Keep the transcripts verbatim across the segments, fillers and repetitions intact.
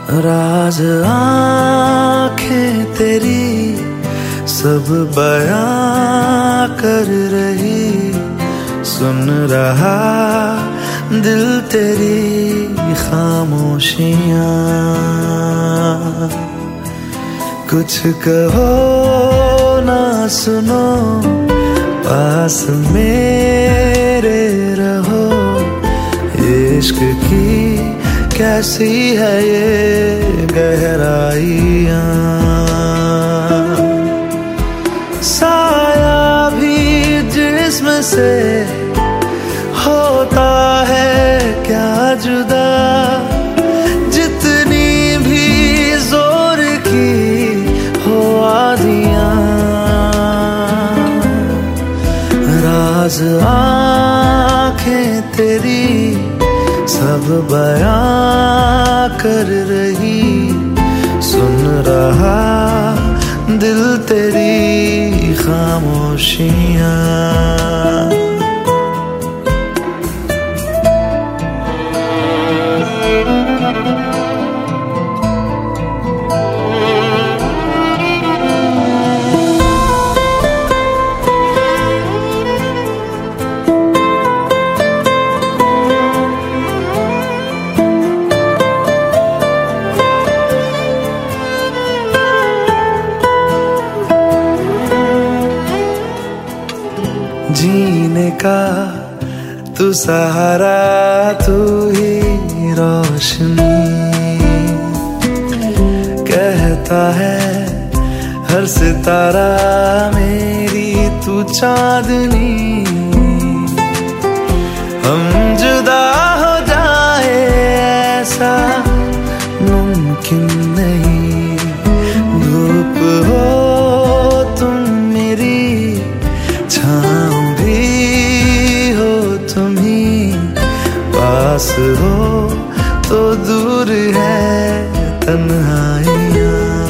राज आँखें तेरी सब बयां कर रही, सुन रहा दिल तेरी खामोशियां। कुछ कहो ना सुनो, पास मेरे रहो। इश्क की कैसी है ये गहराइयां, साया भी जिस्म से होता है क्या जुदा, जितनी भी जोर की हो आधियां। राज आँखें तेरी सब बयां कर रही, सुन रहा दिल तेरी खामोशियां। जीने का तू सहारा, तू ही रोशनी, कहता है हर सितारा मेरी तू चांदनी। हम जुदा हो जाए ऐसा मुमकिन नहीं, धूप हो तुम मेरी, छाँव पास हो तो दूर है तन्हाइयाँ।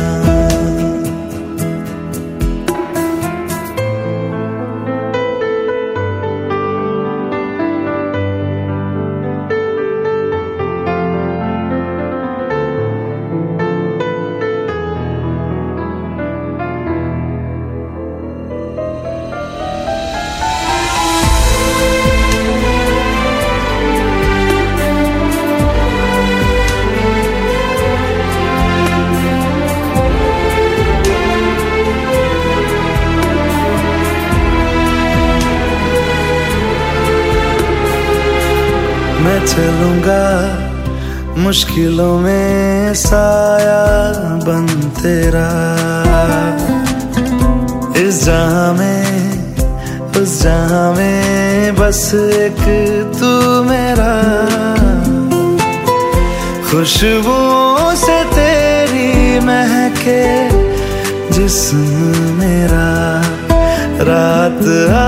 मैं चलूंगा मुश्किलों में साया बन तेरा, इस जहां में उस जहां में बस एक तू मेरा। खुशबू से तेरी महके जिस्म मेरा, रात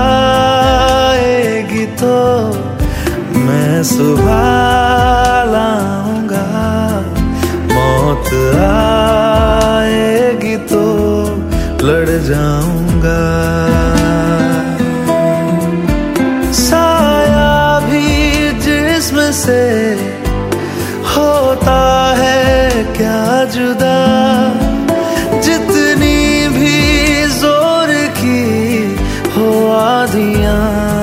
आएगी तो मैं सुबह लाऊंगा, मौत आएगी तो लड़ जाऊंगा। साया भी जिस्म से होता है क्या जुदा, जितनी भी जोर की हो आधियां।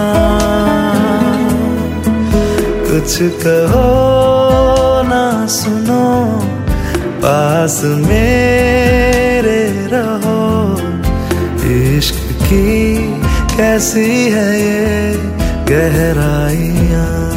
कुछ कहो ना सुनो, पास मेरे रहो। इश्क की कैसी है ये गहराइयां।